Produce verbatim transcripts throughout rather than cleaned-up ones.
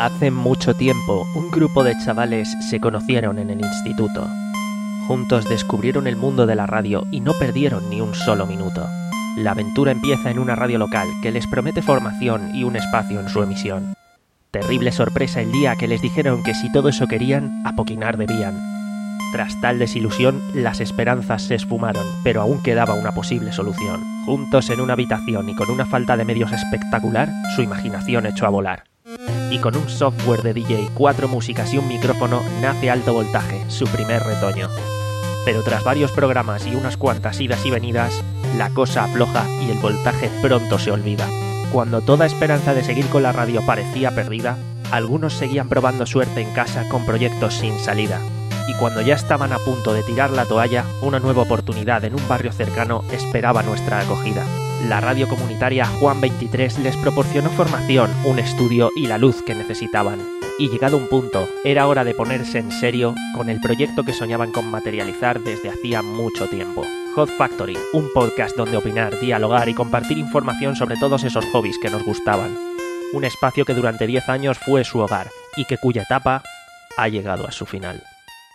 Hace mucho tiempo, un grupo de chavales se conocieron en el instituto. Juntos descubrieron el mundo de la radio y no perdieron ni un solo minuto. La aventura empieza en una radio local que les promete formación y un espacio en su emisión. Terrible sorpresa el día que les dijeron que si todo eso querían, apoquinar debían. Tras tal desilusión, las esperanzas se esfumaron, pero aún quedaba una posible solución. Juntos en una habitación y con una falta de medios espectacular, su imaginación echó a volar. Y con un software de D J, cuatro músicas y un micrófono, nace Alto Voltaje, su primer retoño. Pero tras varios programas y unas cuantas idas y venidas, la cosa afloja y el voltaje pronto se olvida. Cuando toda esperanza de seguir con la radio parecía perdida, algunos seguían probando suerte en casa con proyectos sin salida. Y cuando ya estaban a punto de tirar la toalla, una nueva oportunidad en un barrio cercano esperaba nuestra acogida. La radio comunitaria Juan veintitrés les proporcionó formación, un estudio y la luz que necesitaban. Y llegado un punto, era hora de ponerse en serio con el proyecto que soñaban con materializar desde hacía mucho tiempo. Hot Factory, un podcast donde opinar, dialogar y compartir información sobre todos esos hobbies que nos gustaban. Un espacio que durante diez años fue su hogar y que cuya etapa ha llegado a su final.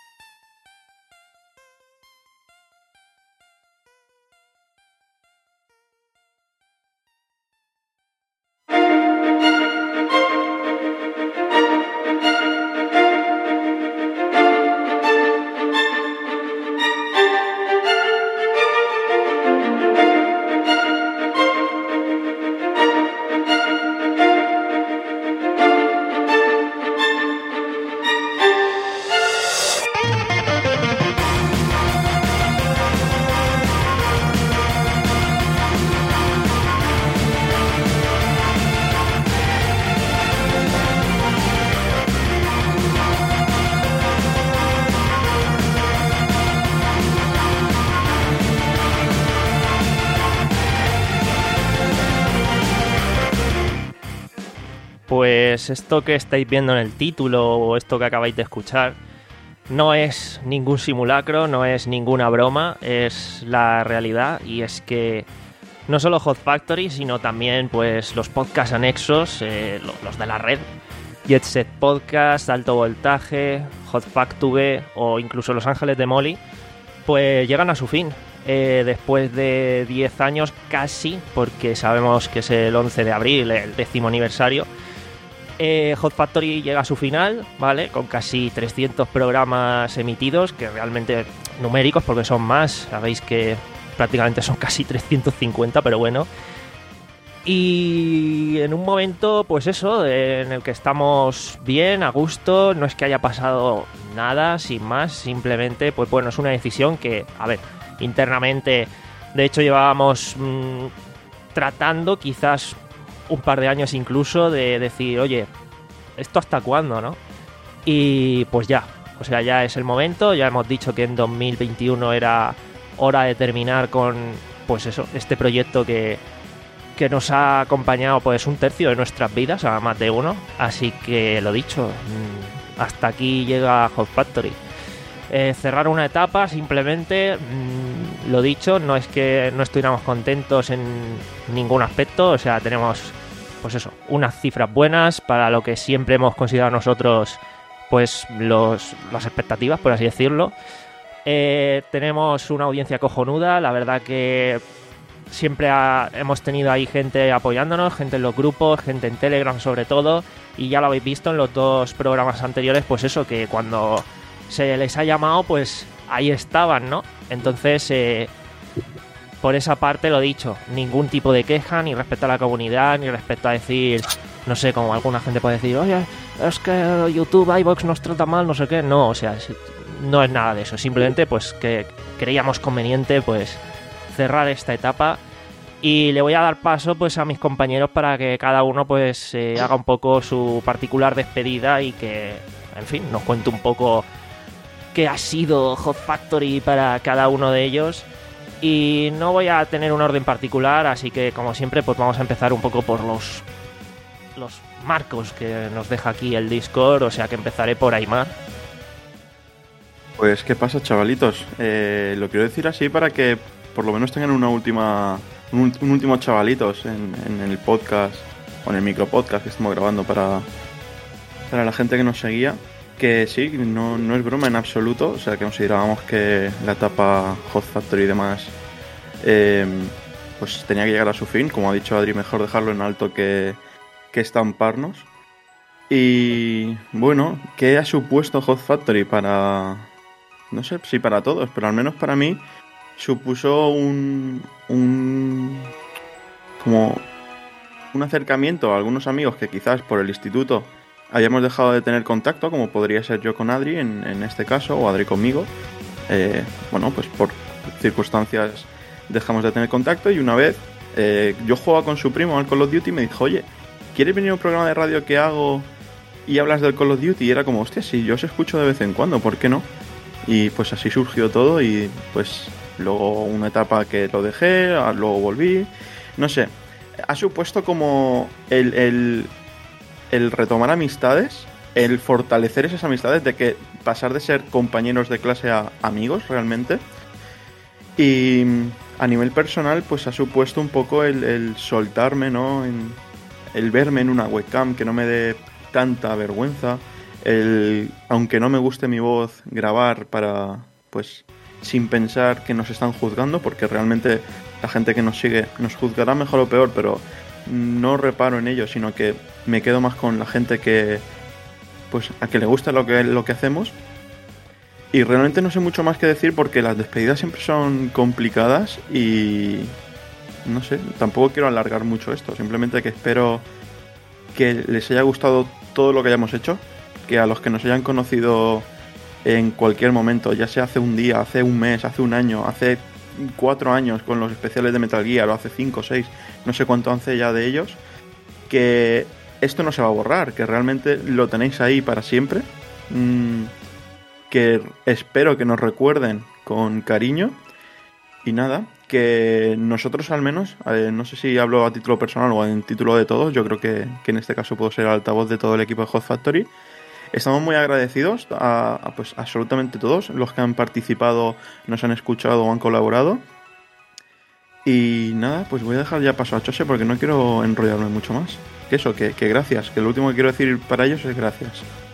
Pues esto que estáis viendo en el título o esto que acabáis de escuchar no es ningún simulacro, no es ninguna broma, es la realidad. Y es que no solo Hot Factory, sino también pues los podcasts anexos, eh, los de la red, Jet Set Podcast, Alto Voltaje, Hot Factory o incluso Los Ángeles de Molly, pues llegan a su fin. Eh, después de diez años casi, porque sabemos que es el once de abril, el décimo aniversario. Eh, Hot Factory llega a su final, ¿vale? Con casi trescientos programas emitidos, que realmente numéricos porque son más, sabéis que prácticamente son casi trescientos cincuenta, pero bueno. Y en un momento, pues eso, en el que estamos bien, a gusto, no es que haya pasado nada, sin más, simplemente, pues bueno, es una decisión que, a ver, internamente, de hecho llevábamos mmm, tratando quizás un par de años incluso de decir, oye, ¿esto hasta cuándo, no? Y pues ya, o sea, ya es el momento, ya hemos dicho que en dos mil veintiuno era hora de terminar con, pues eso, este proyecto que, que nos ha acompañado pues un tercio de nuestras vidas, a más de uno, así que lo dicho, hasta aquí llega Hot Factory. Eh, cerrar una etapa, simplemente, mmm, lo dicho, no es que no estuviéramos contentos en ningún aspecto, o sea, tenemos, pues eso, unas cifras buenas para lo que siempre hemos considerado nosotros, pues los, las expectativas, por así decirlo. Eh, tenemos una audiencia cojonuda, la verdad que siempre ha, hemos tenido ahí gente apoyándonos, gente en los grupos, gente en Telegram sobre todo, y ya lo habéis visto en los dos programas anteriores, pues eso, que cuando se les ha llamado, pues ahí estaban, ¿no? Entonces, eh, por esa parte lo dicho, ningún tipo de queja, ni respecto a la comunidad, ni respecto a decir, no sé, como alguna gente puede decir, oye, es que YouTube, iVoox nos trata mal, no sé qué. No, o sea, no es nada de eso, simplemente pues que creíamos conveniente pues cerrar esta etapa. Y le voy a dar paso pues a mis compañeros para que cada uno pues eh, haga un poco su particular despedida y que, en fin, nos cuente un poco qué ha sido Hot Factory para cada uno de ellos. Y no voy a tener un orden particular, así que como siempre pues vamos a empezar un poco por los los marcos que nos deja aquí el Discord, o sea que empezaré por Aimar. Pues qué pasa, chavalitos, eh, lo quiero decir así para que por lo menos tengan una última un, un último chavalitos en, en el podcast o en el micropodcast que estamos grabando para para la gente que nos seguía, que sí, no, no es broma en absoluto, o sea, que considerábamos que la etapa Hot Factory y demás eh, pues tenía que llegar a su fin. Como ha dicho Adri, mejor dejarlo en alto que, que estamparnos. Y bueno, ¿qué ha supuesto Hot Factory para... no sé si para todos, pero al menos para mí supuso un... un como un acercamiento a algunos amigos que quizás por el instituto habíamos dejado de tener contacto, como podría ser yo con Adri en, en este caso, o Adri conmigo. Eh, bueno, pues por circunstancias dejamos de tener contacto, y una vez eh, yo jugaba con su primo al Call of Duty y me dijo, oye, ¿quieres venir a un programa de radio que hago y hablas del Call of Duty? Y era como, hostia, sí, yo os escucho de vez en cuando, ¿por qué no? Y pues así surgió todo, y pues luego una etapa que lo dejé, luego volví, no sé, ha supuesto como el, el, el retomar amistades, el fortalecer esas amistades, de que pasar de ser compañeros de clase a amigos realmente. Y a nivel personal pues ha supuesto un poco el, el soltarme, ¿no? En, el verme en una webcam, que no me dé tanta vergüenza, el, aunque no me guste mi voz, grabar para, pues, sin pensar que nos están juzgando, porque realmente la gente que nos sigue nos juzgará mejor o peor, pero no reparo en ello, sino que me quedo más con la gente que, pues, a que le gusta lo que, lo que hacemos. Y realmente no sé mucho más que decir, porque las despedidas siempre son complicadas y no sé, tampoco quiero alargar mucho esto, simplemente que espero que les haya gustado todo lo que hayamos hecho, que a los que nos hayan conocido en cualquier momento, ya sea hace un día, hace un mes, hace un año, hace cuatro años con los especiales de Metal Gear, o hace cinco o seis, no sé cuánto hace ya de ellos, que esto no se va a borrar, que realmente lo tenéis ahí para siempre, mmm, que espero que nos recuerden con cariño. Y nada, que nosotros al menos, eh, no sé si hablo a título personal o en título de todos, yo creo que, que en este caso puedo ser el altavoz de todo el equipo de Hot Factory. Estamos muy agradecidos a, a pues absolutamente todos los que han participado, nos han escuchado o han colaborado. Y nada, pues voy a dejar ya paso a Chose, porque no quiero enrollarme mucho más. Que eso, que, que gracias, que lo último que quiero decir para ellos es gracias.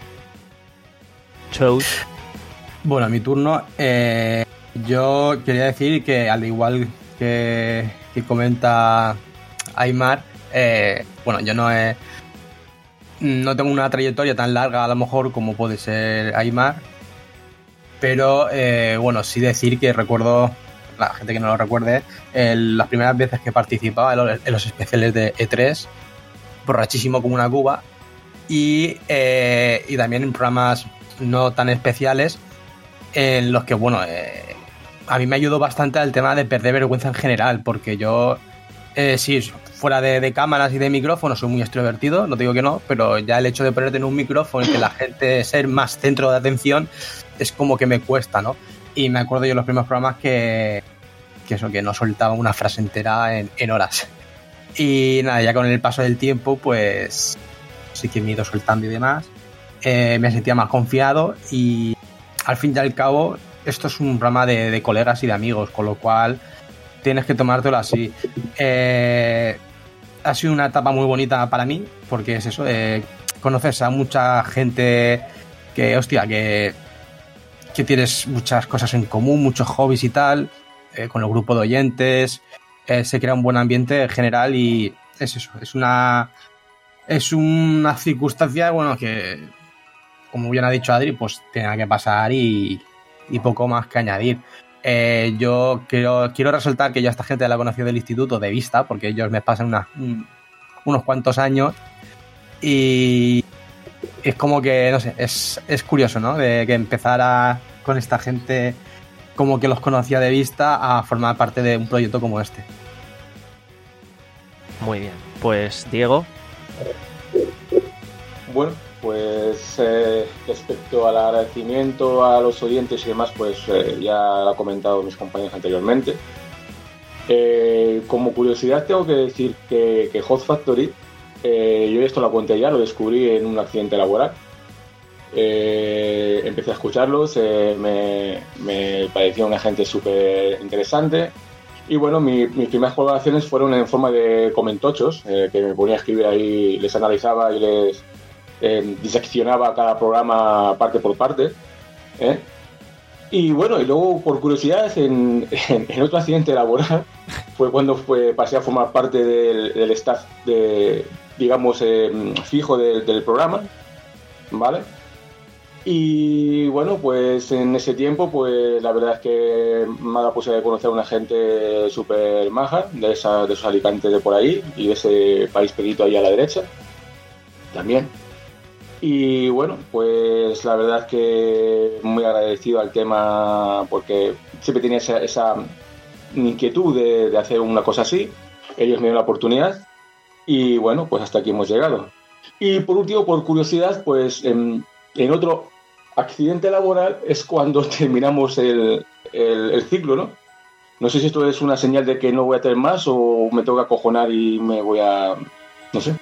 Chose. Bueno, a mi turno. Eh, yo quería decir que, al igual que, que comenta Aymar, eh, bueno, yo no he, no tengo una trayectoria tan larga a lo mejor como puede ser Aymar, pero eh, bueno, sí decir que recuerdo, la gente que no lo recuerde, el, las primeras veces que participaba en los, en los especiales de E tres, borrachísimo como una cuba, y, eh, y también en programas no tan especiales, en los que, bueno, eh, a mí me ayudó bastante al tema de perder vergüenza en general, porque yo, eh, sí, fuera de, de cámaras y de micrófonos soy muy extrovertido, no digo que no, pero ya el hecho de ponerte en un micrófono y que la gente ser más centro de atención es como que me cuesta, ¿no? Y me acuerdo yo en los primeros programas que, que eso, que no soltaba una frase entera en, en horas. Y nada, ya con el paso del tiempo, pues sí que me he ido soltando y demás, eh, me sentía más confiado, y al fin y al cabo esto es un programa de, de colegas y de amigos, con lo cual tienes que tomártelo así. Eh, ha sido una etapa muy bonita para mí, porque es eso, eh, conoces a mucha gente que, hostia, que, que tienes muchas cosas en común, muchos hobbies y tal, eh, con el grupo de oyentes, eh, se crea un buen ambiente en general, y es eso, es una, es una circunstancia, bueno, que, como bien ha dicho Adri, pues tenía que pasar, y, y poco más que añadir. Eh, yo quiero, quiero resaltar que yo a esta gente la he conocido del instituto de vista, porque ellos me pasan una, un, unos cuantos años, y es como que, no sé, es, es curioso, ¿no? De que empezara con esta gente como que los conocía de vista a formar parte de un proyecto como este. Muy bien, pues Diego. Bueno, pues eh, respecto al agradecimiento a los oyentes y demás, pues eh, ya lo han comentado mis compañeros anteriormente. Eh, como curiosidad tengo que decir que, que Hot Factory, eh, yo esto lo conté ya, lo descubrí en un accidente laboral. Eh, empecé a escucharlos, eh, me, me pareció una gente súper interesante, y bueno, mi, mis primeras colaboraciones fueron en forma de comentochos, eh, que me ponía a escribir ahí, les analizaba y les eh, diseccionaba cada programa parte por parte, ¿eh? Y bueno, y luego por curiosidad, en, en, en otro accidente laboral fue cuando fue, pasé a formar parte del, del staff de, digamos, eh, fijo de, del programa, ¿vale? Y bueno, pues en ese tiempo, pues la verdad es que me ha dado la posibilidad de conocer a una gente súper maja, de, esa, de esos Alicantes de por ahí, y de ese país pequeñito ahí a la derecha, también. Y bueno, pues la verdad es que muy agradecido al tema, porque siempre tenía esa, esa inquietud de, de hacer una cosa así. Ellos me dieron la oportunidad y bueno, pues hasta aquí hemos llegado. Y por último, por curiosidad, pues en, en otro accidente laboral es cuando terminamos el, el, el ciclo, ¿no? No sé si esto es una señal de que no voy a tener más o me tengo que acojonar y me voy a... no sé.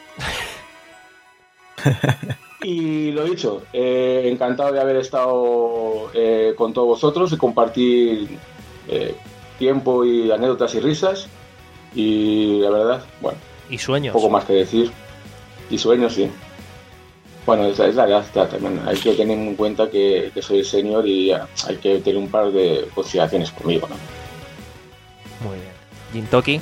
Y lo dicho, eh, encantado de haber estado eh, con todos vosotros y compartir eh, tiempo y anécdotas y risas. Y la verdad, bueno, y sueños. Poco más que decir. Y sueños, sí. Bueno, es, es la verdad también. Hay que tener en cuenta que, que soy el senior y ya, hay que tener un par de consideraciones conmigo, ¿no? Muy bien. Gintoki.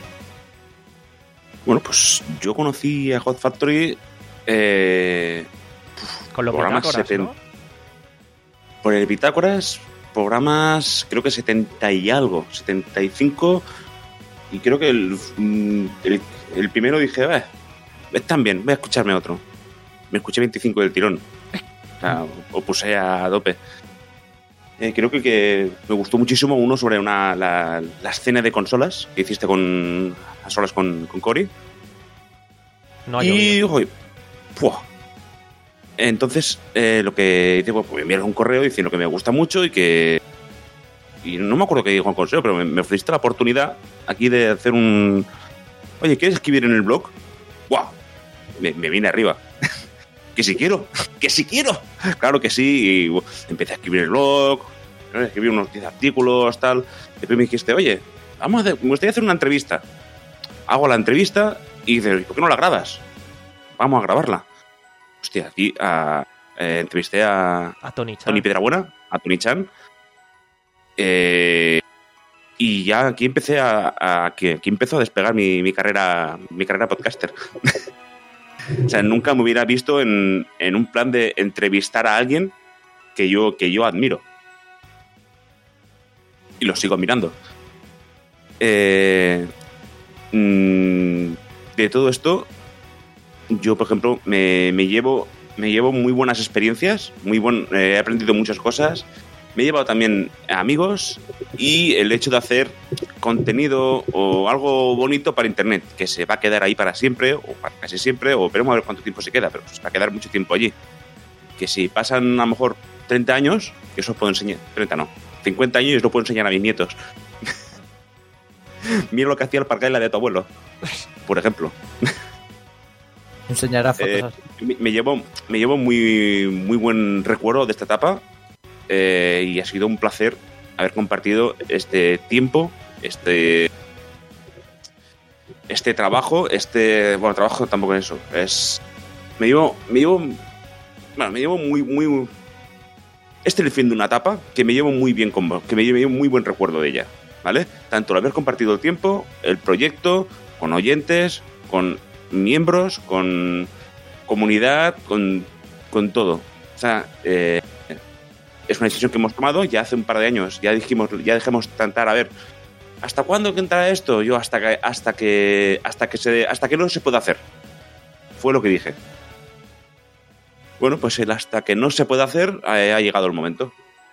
Bueno, pues yo conocí a Hot Factory eh, con los bitácoras, setenta ¿no? Por el bitácoras, programas creo que setenta y algo, setenta y cinco, y creo que el, el, el primero dije, eh, están bien, voy a escucharme otro. Me escuché veinticinco del tirón, o sea, o puse a dope. Eh, creo que, que me gustó muchísimo uno sobre una la, la escena de consolas que hiciste con a solas con, con Cory. No, y ojo, ¡puah! Entonces eh, lo que hice, pues me enviaron un correo diciendo que me gusta mucho y que y no me acuerdo qué dijo en consejo, pero me, me ofreciste la oportunidad aquí de hacer un oye, ¿quieres escribir en el blog? ¡Guau! Me, me vine arriba. Que si quiero, que si quiero. Claro que sí. Y, uh, empecé a escribir el blog, ¿no? Escribí unos diez artículos, tal. Después me dijiste, oye, vamos a hacer, me gustaría hacer una entrevista. Hago la entrevista y dices, ¿por qué no la grabas? Vamos a grabarla. Hostia, aquí a, eh, entrevisté a, a Tony Chan. Tony Piedrabuena, a Tony Chan. Eh, y ya aquí empecé a, a aquí, aquí empezó a despegar mi, mi carrera, mi carrera podcaster. O sea, nunca me hubiera visto en, en un plan de entrevistar a alguien que yo, que yo admiro. Y lo sigo admirando. Eh, mmm, de todo esto, yo, por ejemplo, me, me, llevo, me llevo muy buenas experiencias, muy buen, eh, he aprendido muchas cosas. Me he llevado también amigos y el hecho de hacer contenido o algo bonito para internet, que se va a quedar ahí para siempre, o para casi siempre, o veremos a ver cuánto tiempo se queda, pero pues va a quedar mucho tiempo allí. Que si pasan a lo mejor treinta años, que eso os puedo enseñar, treinta no, cincuenta años y os lo puedo enseñar a mis nietos. Mira lo que hacía el parcaila de tu abuelo, por ejemplo. Enseñará fotos eh, así. Me, me llevo, me llevo muy, muy buen recuerdo de esta etapa. Eh, y ha sido un placer haber compartido este tiempo, este este trabajo, este bueno trabajo tampoco es eso, es me llevo me llevo bueno, me llevo muy muy este es el fin de una etapa que me llevo muy bien con que me llevo muy buen recuerdo de ella, ¿vale? Tanto el haber compartido el tiempo, el proyecto, con oyentes, con miembros, con comunidad, con con todo, o sea, eh, es una decisión que hemos tomado ya hace un par de años. Ya dijimos, ya dejemos tentar a ver ¿hasta cuándo que entra esto? Yo hasta que hasta que hasta que se hasta que no se pueda hacer. Fue lo que dije. Bueno, pues el hasta que no se pueda hacer ha, ha llegado el momento.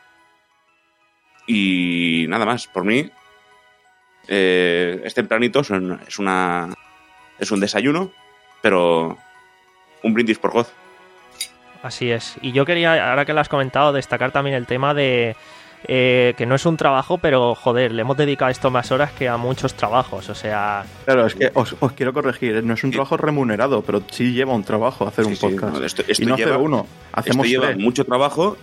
Y nada más, por mí eh, es tempranito, son, es una es un desayuno, pero un brindis por God. Así es. Y yo quería, ahora que lo has comentado, destacar también el tema de eh, que no es un trabajo, pero joder, le hemos dedicado esto más horas que a muchos trabajos. O sea... Claro, es que os, os quiero corregir, no es un trabajo remunerado, pero sí lleva un trabajo hacer sí, un sí, podcast. No, esto, esto y no lleva, hacer uno, hacemos esto lleva tres. mucho trabajo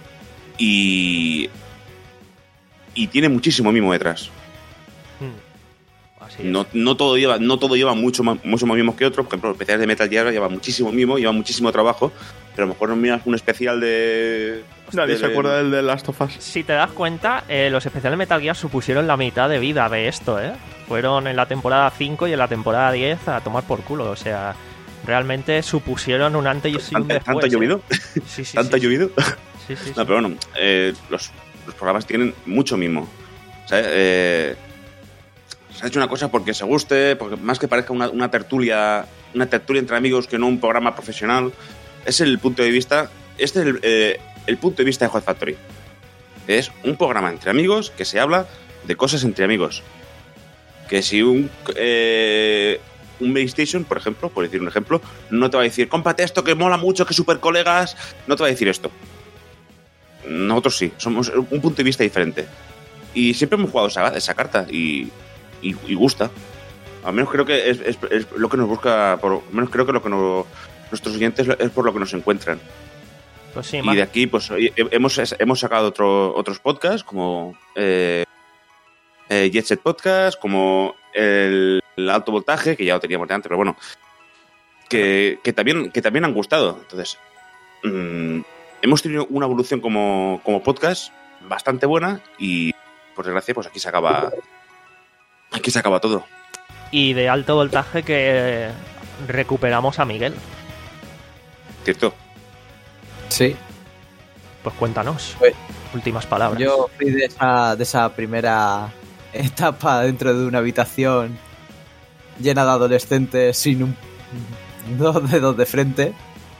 y, y tiene muchísimo mimo detrás. Hmm. Así no, no todo lleva, no todo lleva mucho más, mucho más mimos que otro. Por ejemplo, los especiales de Metal Gear lleva muchísimo mimo, lleva muchísimo trabajo, pero a lo mejor no miras un especial de... Nadie de, se acuerda del de Last of Us. Si te das cuenta, eh, los especiales de Metal Gear supusieron la mitad de vida de esto, ¿eh? Fueron en la temporada cinco y en la temporada diez a tomar por culo, o sea, realmente supusieron un antes y un después. ¿Tanto ha llovido? ¿eh? Sí, sí, ¿Tanto ha sí, llovido? Sí, sí, sí. No, pero bueno, eh, los, los programas tienen mucho mimo. ¿Sabes? Eh, se ha hecho una cosa porque se guste, porque más que parezca una, una tertulia, una tertulia entre amigos que no un programa profesional. Es el punto de vista, este es el, eh, el punto de vista de Hot Factory. Es un programa entre amigos que se habla de cosas entre amigos. Que si un eh, un PlayStation, por ejemplo, por decir un ejemplo, no te va a decir, cómprate esto que mola mucho, que super colegas, no te va a decir esto. Nosotros sí, somos un punto de vista diferente. Y siempre hemos jugado esa, esa carta y, y, y gusta. Al menos creo que es, es, es lo que nos busca, por lo menos creo que lo que nos, nuestros oyentes es por lo que nos encuentran. Pues sí, y man. de aquí pues hemos, hemos sacado otro, otros podcasts como eh, eh, Jet Set Podcast, como el, el Alto Voltaje, que ya lo teníamos de antes, pero bueno, que, que, también, que también han gustado. Entonces, mmm, hemos tenido una evolución como, como podcast bastante buena y, por desgracia, pues aquí se acaba, aquí se acaba todo. Y de Alto Voltaje que recuperamos a Miguel. ¿Cierto? Sí. Pues cuéntanos. Pues, últimas palabras. Yo fui de esa, de esa primera etapa dentro de una habitación llena de adolescentes sin un, dos dedos de frente.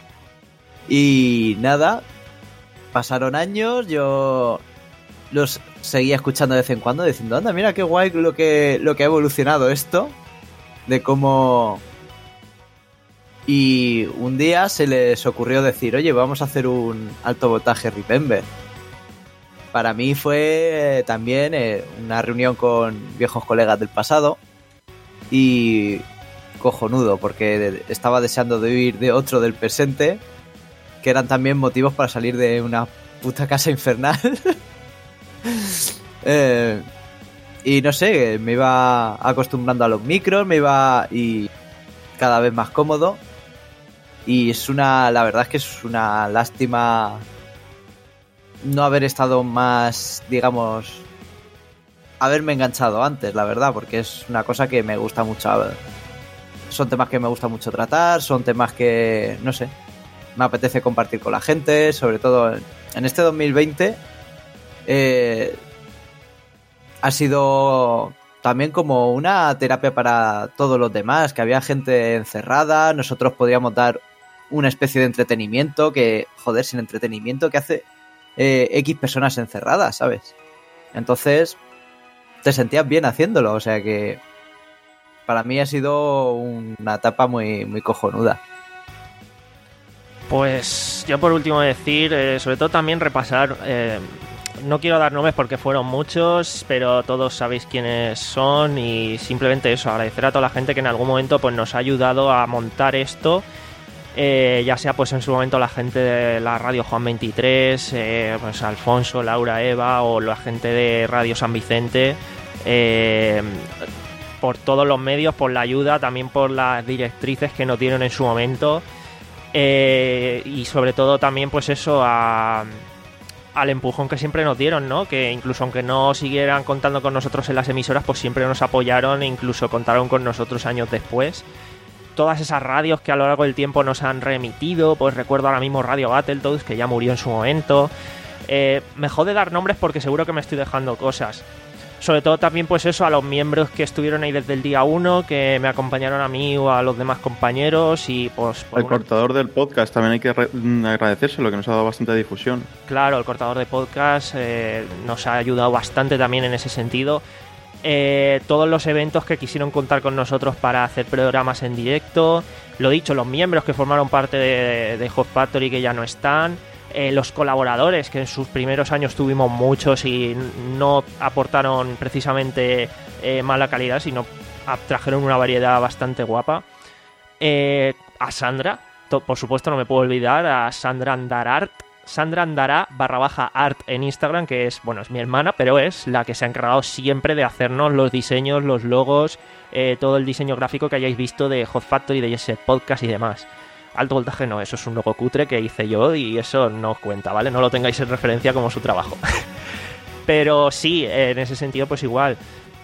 Y nada, pasaron años, yo los seguía escuchando de vez en cuando diciendo, anda, mira qué guay lo que, lo que ha evolucionado esto, de cómo... Y un día se les ocurrió decir, oye, vamos a hacer un Alto Voltaje Remember. Para mí fue eh, también eh, una reunión con viejos colegas del pasado y cojonudo, porque estaba deseando de huir de otro del presente, que eran también motivos para salir de una puta casa infernal. eh, y no sé, me iba acostumbrando a los micros, me iba y cada vez más cómodo. Y es una, la verdad es que es una lástima no haber estado más, digamos, haberme enganchado antes, la verdad, porque es una cosa que me gusta mucho. Son temas que me gusta mucho tratar, son temas que, no sé, me apetece compartir con la gente, sobre todo en este dos mil veinte. Eh, ha sido también como una terapia para todos los demás, que había gente encerrada, nosotros podíamos dar una especie de entretenimiento que, joder, sin entretenimiento, que hace eh, X personas encerradas, ¿sabes? Entonces te sentías bien haciéndolo, o sea que para mí ha sido una etapa muy, muy cojonuda. Pues yo por último decir, eh, sobre todo también repasar, eh, no quiero dar nombres porque fueron muchos, pero todos sabéis quiénes son y simplemente eso, agradecer a toda la gente que en algún momento pues nos ha ayudado a montar esto. Eh, ya sea pues en su momento la gente de la radio Juan veintitrés, eh, pues Alfonso, Laura, Eva o la gente de Radio San Vicente, eh, por todos los medios, por la ayuda, también por las directrices que nos dieron en su momento, eh, y sobre todo también pues eso a, al empujón que siempre nos dieron, ¿no? Que incluso aunque no siguieran contando con nosotros en las emisoras, pues siempre nos apoyaron e incluso contaron con nosotros años después. Todas esas radios que a lo largo del tiempo nos han remitido, pues recuerdo ahora mismo Radio Battletoads, que ya murió en su momento. Eh, me jode dar nombres porque seguro que me estoy dejando cosas. Sobre todo también pues eso, a los miembros que estuvieron ahí desde el día uno, que me acompañaron a mí o a los demás compañeros y pues... El una... cortador del podcast también hay que re- agradecérselo, que nos ha dado bastante difusión. Claro, el cortador de podcast eh, nos ha ayudado bastante también en ese sentido. Eh, todos los eventos que quisieron contar con nosotros para hacer programas en directo, lo dicho, los miembros que formaron parte de, de Hot Factory que ya no están, eh, los colaboradores que en sus primeros años tuvimos muchos y no aportaron precisamente eh, mala calidad, sino trajeron una variedad bastante guapa. Eh, a Sandra, to, por supuesto no me puedo olvidar, a Sandra Andarart, Sandra Andará barra baja art en Instagram, que es, bueno, es mi hermana, pero es la que se ha encargado siempre de hacernos los diseños, los logos, eh, todo el diseño gráfico que hayáis visto de Hot Factory, de ese podcast y demás. Alto voltaje no, eso es un logo cutre que hice yo y eso no os cuenta, ¿vale? No lo tengáis en referencia como su trabajo. Pero sí, en ese sentido, pues igual.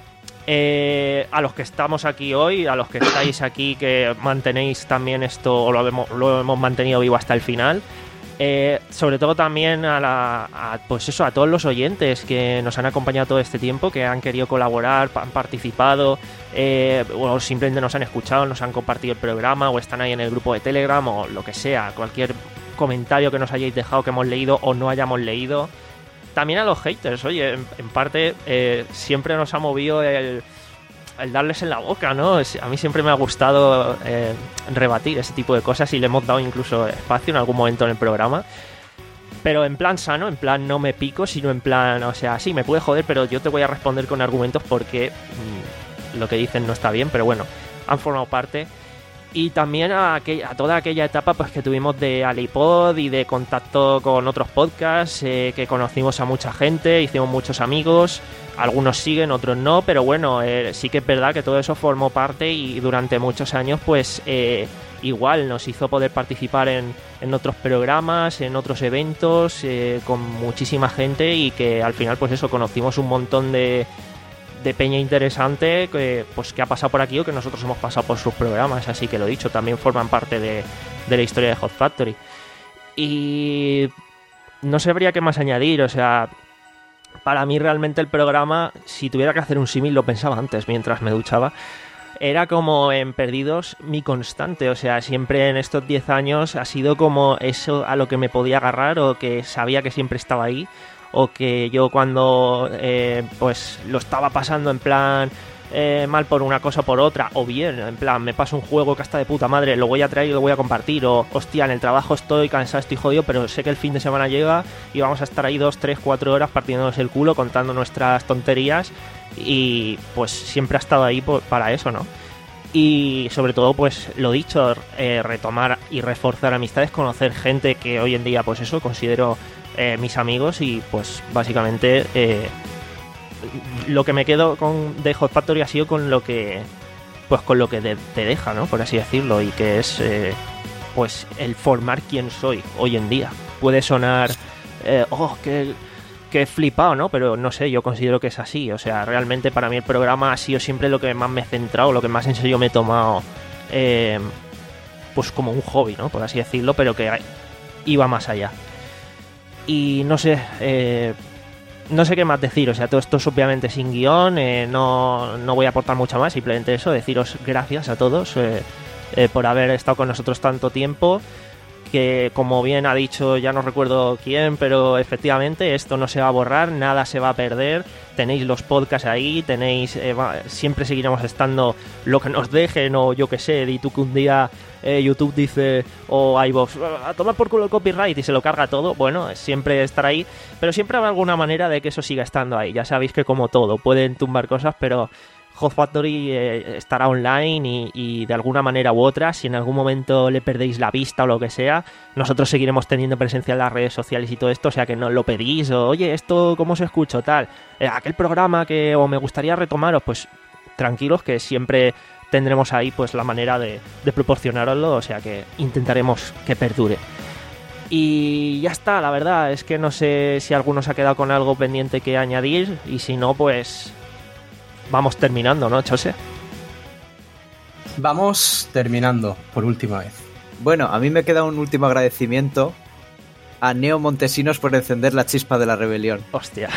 Eh, a los que estamos aquí hoy, a los que estáis aquí, que mantenéis también esto, o lo hemos, lo hemos mantenido vivo hasta el final. Eh, sobre todo también a, la, a, pues eso, a todos los oyentes que nos han acompañado todo este tiempo, que han querido colaborar, han participado, eh, o simplemente nos han escuchado, nos han compartido el programa, o están ahí en el grupo de Telegram, o lo que sea, cualquier comentario que nos hayáis dejado, que hemos leído o no hayamos leído. También a los haters, oye, en, en parte eh, siempre nos ha movido el, el darles en la boca, ¿no? A mí siempre me ha gustado eh, rebatir ese tipo de cosas y le hemos dado incluso espacio en algún momento en el programa. Pero en plan sano, en plan no me pico, sino en plan, o sea, sí, me puede joder, pero yo te voy a responder con argumentos porque mmm, lo que dicen no está bien, pero bueno, han formado parte. Y también a, aquella, a toda aquella etapa pues que tuvimos de Alipod y de contacto con otros podcasts, eh, que conocimos a mucha gente, hicimos muchos amigos, algunos siguen, otros no, pero bueno, eh, sí que es verdad que todo eso formó parte y durante muchos años pues eh, igual nos hizo poder participar en, en otros programas, en otros eventos, eh, con muchísima gente y que al final pues eso, conocimos un montón de... de peña interesante que pues que ha pasado por aquí o que nosotros hemos pasado por sus programas, así que lo dicho, también forman parte de, de la historia de Hot Factory. Y no sabría qué más añadir, o sea, para mí realmente el programa, si tuviera que hacer un símil, lo pensaba antes mientras me duchaba, era como en Perdidos mi constante, o sea, siempre en estos diez años ha sido como eso a lo que me podía agarrar o que sabía que siempre estaba ahí, o que yo cuando eh, pues lo estaba pasando en plan eh, mal por una cosa o por otra, o bien en plan me paso un juego que está de puta madre, lo voy a traer y lo voy a compartir, o hostia, en el trabajo estoy cansado, estoy jodido, pero sé que el fin de semana llega y vamos a estar ahí dos, tres, cuatro horas partiéndonos el culo, contando nuestras tonterías, y pues siempre ha estado ahí por, para eso, ¿no? Y sobre todo, pues lo dicho, eh, retomar y reforzar amistades, conocer gente que hoy en día, pues eso, considero eh, mis amigos, y pues básicamente eh, lo que me quedo con de Hot Factory ha sido con lo que pues con lo que de, te deja, ¿no? Por así decirlo, y que es eh, pues el formar quién soy hoy en día. Puede sonar eh, oh, que que he flipado, ¿no? Pero no sé, yo considero que es así. O sea, realmente para mí el programa ha sido siempre lo que más me he centrado, lo que más en serio me he tomado, eh, pues como un hobby, ¿no? Por así decirlo, pero que iba más allá. Y no sé, eh, no sé qué más decir. O sea, todo esto es obviamente sin guión, eh, no, no voy a aportar mucho más, simplemente eso, deciros gracias a todos eh, eh, por haber estado con nosotros tanto tiempo. Que como bien ha dicho, ya no recuerdo quién, pero efectivamente esto no se va a borrar, nada se va a perder, tenéis los podcasts ahí, tenéis eh, va, siempre seguiremos estando lo que nos dejen, o yo que sé, di tú que un día eh, YouTube dice, o iVoox, a tomar por culo el copyright y se lo carga todo, bueno, siempre estará ahí, pero siempre habrá alguna manera de que eso siga estando ahí. Ya sabéis que como todo, pueden tumbar cosas, pero Hot Factory eh, estará online y, y de alguna manera u otra, si en algún momento le perdéis la vista o lo que sea, nosotros seguiremos teniendo presencia en las redes sociales y todo esto, o sea que nos lo pedís, o oye, esto cómo se escucha, tal, eh, aquel programa que o me gustaría retomaros, pues tranquilos que siempre tendremos ahí pues la manera de, de proporcionaroslo, o sea que intentaremos que perdure. Y ya está, la verdad es que no sé si alguno se ha quedado con algo pendiente que añadir, y si no, pues vamos terminando, ¿no, Chose? Vamos terminando por última vez. Bueno, a mí me queda un último agradecimiento a Neo Montesinos por encender la chispa de la rebelión. Hostia.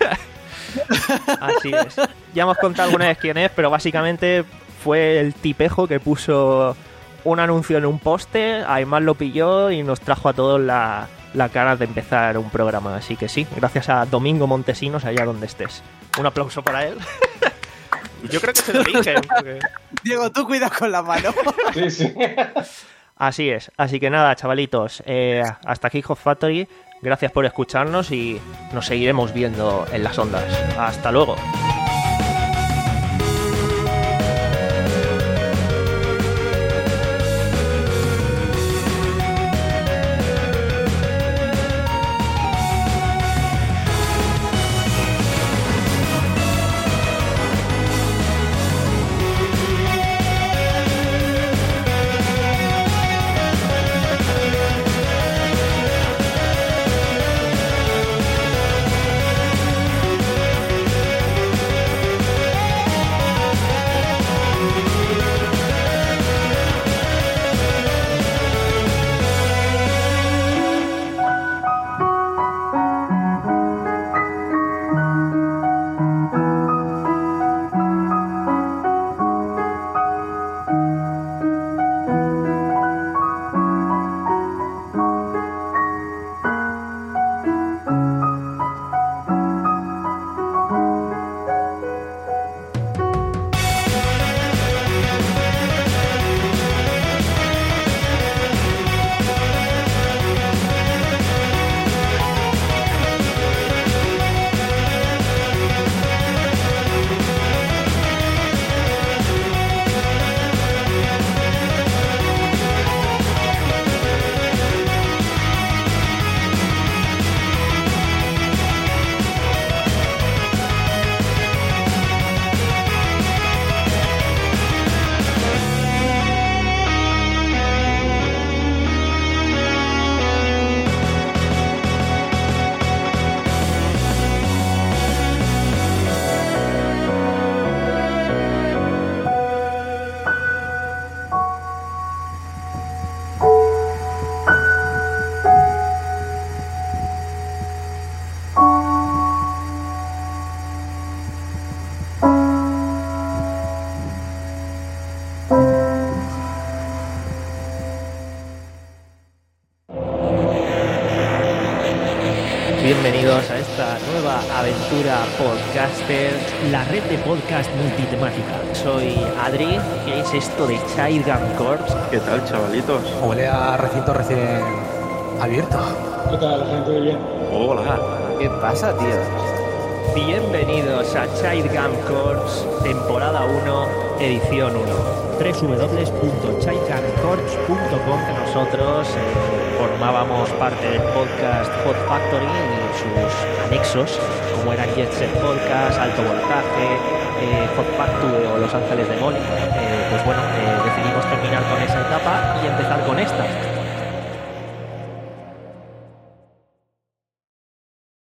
Así es. Ya hemos contado alguna vez quién es, pero básicamente fue el tipejo que puso un anuncio en un poste, Aymar lo pilló y nos trajo a todos la, la cara de empezar un programa. Así que sí, gracias a Domingo Montesinos, allá donde estés. Un aplauso para él. Yo creo que se lo dije. Porque... Diego, tú cuida con la mano. Sí, sí. Así es. Así que nada, chavalitos. Eh, hasta aquí Hot Factory. Gracias por escucharnos y nos seguiremos viendo en las ondas. Hasta luego. bienvenidos a esta nueva aventura podcaster, la red de podcast multitemática. Soy Adri, ¿qué es esto de Child Gun Corps? ¿Qué tal, chavalitos? Huele a recinto recién abierto. ¿Qué tal, gente? Bien. Hola. ¿Qué pasa, tío? Bienvenidos a Child Gun Corps, temporada uno, edición uno. doble u doble u doble u punto child gun corps punto com, que nosotros eh, formábamos parte del podcast Hot Factory y sus anexos, como eran Jet Set Podcast, Alto Voltaje, eh, Hot Factory o Los Ángeles de Molly. Eh, pues bueno, eh, decidimos terminar con esa etapa y empezar con esta.